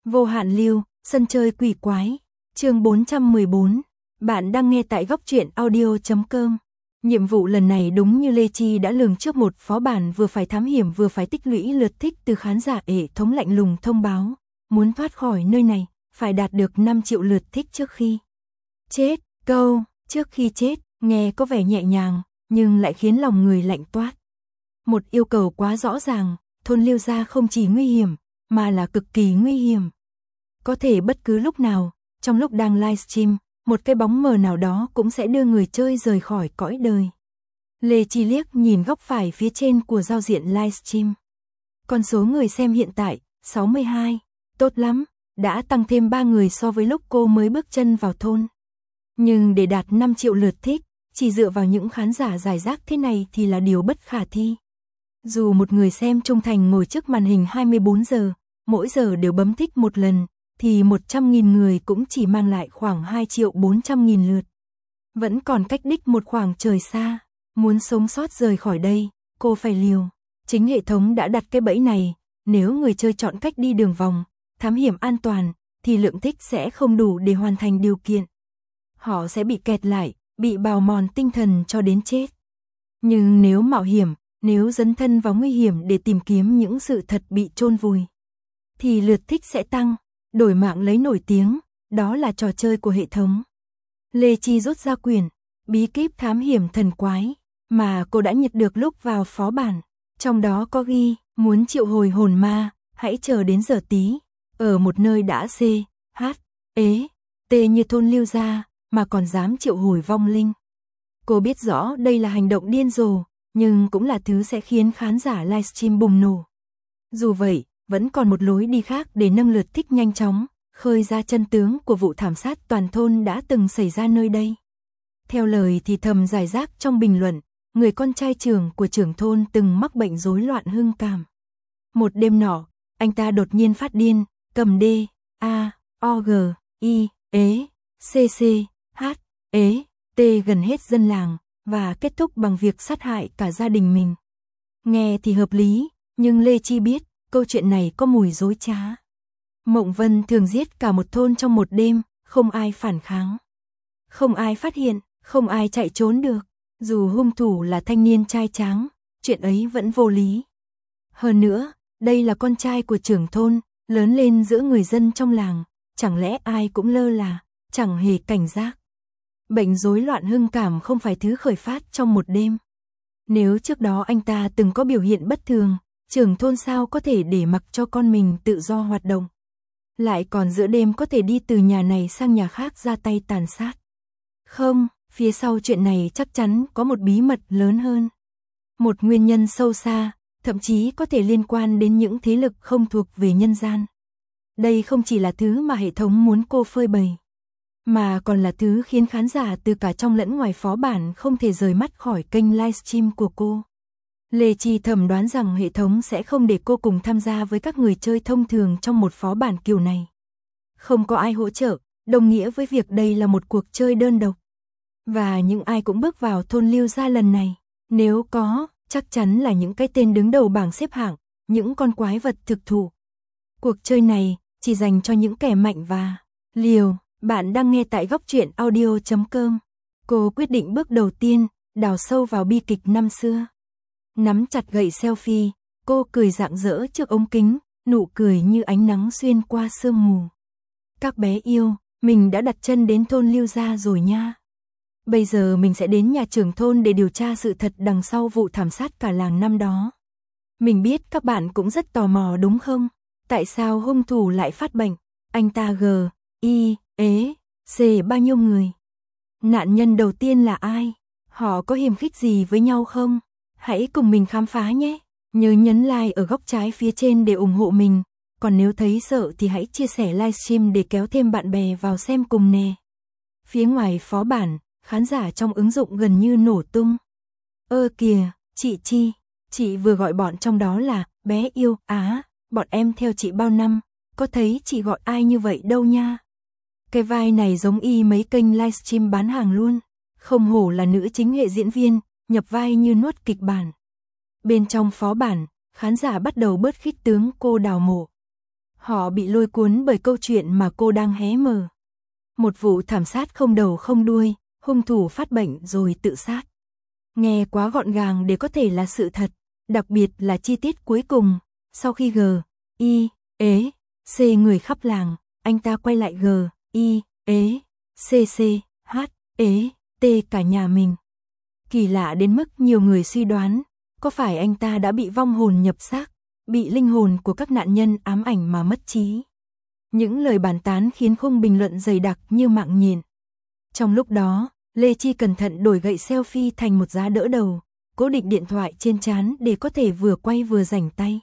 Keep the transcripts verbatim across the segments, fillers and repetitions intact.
Vô hạn lưu, sân chơi quỷ quái, chương bốn trăm mười bốn. Bạn đang nghe tại góc truyện audio chấm com. Nhiệm vụ lần này đúng như Lê Chi đã lường trước, một phó bản vừa phải thám hiểm vừa phải tích lũy lượt thích từ khán giả. Hệ thống lạnh lùng thông báo, muốn thoát khỏi nơi này, phải đạt được năm triệu lượt thích trước khi chết. Câu, trước khi chết, nghe có vẻ nhẹ nhàng, nhưng lại khiến lòng người lạnh toát. Một yêu cầu quá rõ ràng, thôn Liêu Gia không chỉ nguy hiểm, mà là cực kỳ nguy hiểm. Có thể bất cứ lúc nào, trong lúc đang livestream, một cái bóng mờ nào đó cũng sẽ đưa người chơi rời khỏi cõi đời. Lê Chi liếc nhìn góc phải phía trên của giao diện livestream. Con số người xem hiện tại, sáu mươi hai, tốt lắm, đã tăng thêm ba người so với lúc cô mới bước chân vào thôn. Nhưng để đạt năm triệu lượt thích, chỉ dựa vào những khán giả rải rác thế này thì là điều bất khả thi. Dù một người xem trung thành ngồi trước màn hình hai mươi bốn giờ, mỗi giờ đều bấm thích một lần, thì một trăm nghìn người cũng chỉ mang lại khoảng hai triệu bốn trăm nghìn lượt. Vẫn còn cách đích một khoảng trời xa, muốn sống sót rời khỏi đây, cô phải liều. Chính hệ thống đã đặt cái bẫy này, nếu người chơi chọn cách đi đường vòng, thám hiểm an toàn, thì lượng thích sẽ không đủ để hoàn thành điều kiện. Họ sẽ bị kẹt lại, bị bào mòn tinh thần cho đến chết. Nhưng nếu mạo hiểm, nếu dấn thân vào nguy hiểm để tìm kiếm những sự thật bị chôn vùi, thì lượt thích sẽ tăng, đổi mạng lấy nổi tiếng, đó là trò chơi của hệ thống. Lê Chi rút ra quyển bí kíp thám hiểm thần quái mà cô đã nhặt được lúc vào phó bản, trong đó có ghi, muốn triệu hồi hồn ma, hãy chờ đến giờ tí, ở một nơi đã C, H, ế, T như thôn Liêu Gia, mà còn dám triệu hồi vong linh. Cô biết rõ đây là hành động điên rồ, nhưng cũng là thứ sẽ khiến khán giả livestream bùng nổ. Dù vậy, vẫn còn một lối đi khác để nâng lượt thích nhanh chóng, khơi ra chân tướng của vụ thảm sát toàn thôn đã từng xảy ra nơi đây. Theo lời thì thầm rải rác trong bình luận, người con trai trưởng của trưởng thôn từng mắc bệnh rối loạn hưng cảm. Một đêm nọ, anh ta đột nhiên phát điên, cầm D, A, O, G, I, ế, C, C, H, ế, T gần hết dân làng, và kết thúc bằng việc sát hại cả gia đình mình. Nghe thì hợp lý, nhưng Lê Chi biết, câu chuyện này có mùi dối trá. Mộng Vân thường giết cả một thôn trong một đêm, không ai phản kháng. Không ai phát hiện, không ai chạy trốn được. Dù hung thủ là thanh niên trai tráng, chuyện ấy vẫn vô lý. Hơn nữa, đây là con trai của trưởng thôn, lớn lên giữa người dân trong làng, chẳng lẽ ai cũng lơ là, chẳng hề cảnh giác. Bệnh rối loạn hưng cảm không phải thứ khởi phát trong một đêm. Nếu trước đó anh ta từng có biểu hiện bất thường, trưởng thôn sao có thể để mặc cho con mình tự do hoạt động. Lại còn giữa đêm có thể đi từ nhà này sang nhà khác ra tay tàn sát. Không, phía sau chuyện này chắc chắn có một bí mật lớn hơn. Một nguyên nhân sâu xa, thậm chí có thể liên quan đến những thế lực không thuộc về nhân gian. Đây không chỉ là thứ mà hệ thống muốn cô phơi bày, mà còn là thứ khiến khán giả từ cả trong lẫn ngoài phó bản không thể rời mắt khỏi kênh livestream của cô. Lê Chi thầm đoán rằng hệ thống sẽ không để cô cùng tham gia với các người chơi thông thường trong một phó bản kiểu này. Không có ai hỗ trợ, đồng nghĩa với việc đây là một cuộc chơi đơn độc. Và những ai cũng bước vào thôn Liêu Gia lần này, nếu có, chắc chắn là những cái tên đứng đầu bảng xếp hạng, những con quái vật thực thụ. Cuộc chơi này chỉ dành cho những kẻ mạnh và liều. Bạn đang nghe tại góc truyện audio chấm com. Cô quyết định bước đầu tiên, đào sâu vào bi kịch năm xưa. Nắm chặt gậy selfie, cô cười rạng rỡ trước ống kính, nụ cười như ánh nắng xuyên qua sương mù. Các bé yêu, mình đã đặt chân đến thôn Liêu Gia rồi nha. Bây giờ mình sẽ đến nhà trưởng thôn để điều tra sự thật đằng sau vụ thảm sát cả làng năm đó. Mình biết các bạn cũng rất tò mò đúng không? Tại sao hung thủ lại phát bệnh? Anh ta G, I, ế, C bao nhiêu người? Nạn nhân đầu tiên là ai? Họ có hiềm khích gì với nhau không? Hãy cùng mình khám phá nhé. Nhớ nhấn like ở góc trái phía trên để ủng hộ mình. Còn nếu thấy sợ thì hãy chia sẻ livestream để kéo thêm bạn bè vào xem cùng nè. Phía ngoài phó bản, khán giả trong ứng dụng gần như nổ tung. Ơ kìa, chị Chi, chị vừa gọi bọn trong đó là bé yêu á, bọn em theo chị bao năm, có thấy chị gọi ai như vậy đâu nha. Cái vai này giống y mấy kênh livestream bán hàng luôn, không hổ là nữ chính hệ diễn viên, nhập vai như nuốt kịch bản. Bên trong phó bản, khán giả bắt đầu bớt khích tướng cô đào mộ. Họ bị lôi cuốn bởi câu chuyện mà cô đang hé mở. Một vụ thảm sát không đầu không đuôi, hung thủ phát bệnh rồi tự sát. Nghe quá gọn gàng để có thể là sự thật, đặc biệt là chi tiết cuối cùng, sau khi G, I, ế, C người khắp làng, anh ta quay lại G, I, ế, C C, H, ế, T cả nhà mình. Kỳ lạ đến mức nhiều người suy đoán, có phải anh ta đã bị vong hồn nhập xác, bị linh hồn của các nạn nhân ám ảnh mà mất trí. Những lời bàn tán khiến khung bình luận dày đặc như mạng nhện. Trong lúc đó, Lê Chi cẩn thận đổi gậy selfie thành một giá đỡ đầu, cố định điện thoại trên trán để có thể vừa quay vừa rảnh tay.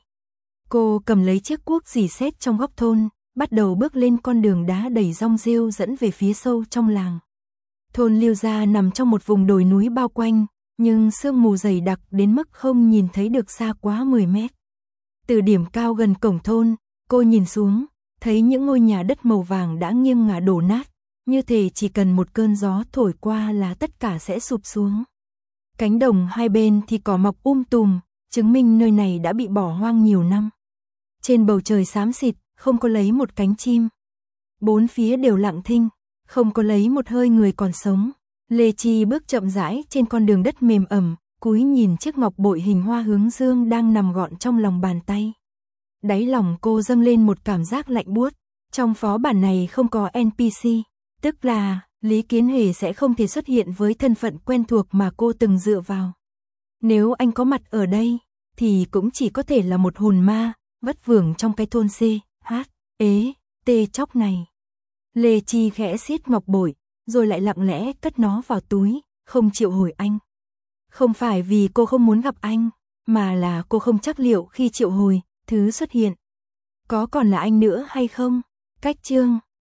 Cô cầm lấy chiếc cuốc rỉ sét trong góc thôn, bắt đầu bước lên con đường đá đầy rong rêu dẫn về phía sâu trong làng. Thôn Liêu Gia nằm trong một vùng đồi núi bao quanh, nhưng sương mù dày đặc đến mức không nhìn thấy được xa quá mười mét. Từ điểm cao gần cổng thôn, cô nhìn xuống, thấy những ngôi nhà đất màu vàng đã nghiêng ngả đổ nát, như thể chỉ cần một cơn gió thổi qua là tất cả sẽ sụp xuống. Cánh đồng hai bên thì cỏ mọc um tùm, chứng minh nơi này đã bị bỏ hoang nhiều năm. Trên bầu trời xám xịt, không có lấy một cánh chim. Bốn phía đều lặng thinh, không có lấy một hơi người còn sống. Lê Chi bước chậm rãi trên con đường đất mềm ẩm, cúi nhìn chiếc ngọc bội hình hoa hướng dương đang nằm gọn trong lòng bàn tay. Đáy lòng cô dâng lên một cảm giác lạnh buốt. Trong phó bản này không có en pê xê, tức là Lý Kiến Hề sẽ không thể xuất hiện với thân phận quen thuộc mà cô từng dựa vào. Nếu anh có mặt ở đây, thì cũng chỉ có thể là một hồn ma, vất vưởng trong cái thôn C, H, ế, T chóc này. Lê Chi khẽ siết ngọc bội, rồi lại lặng lẽ cất nó vào túi, không triệu hồi anh. Không phải vì cô không muốn gặp anh, mà là cô không chắc liệu khi triệu hồi, thứ xuất hiện có còn là anh nữa hay không. Cách chương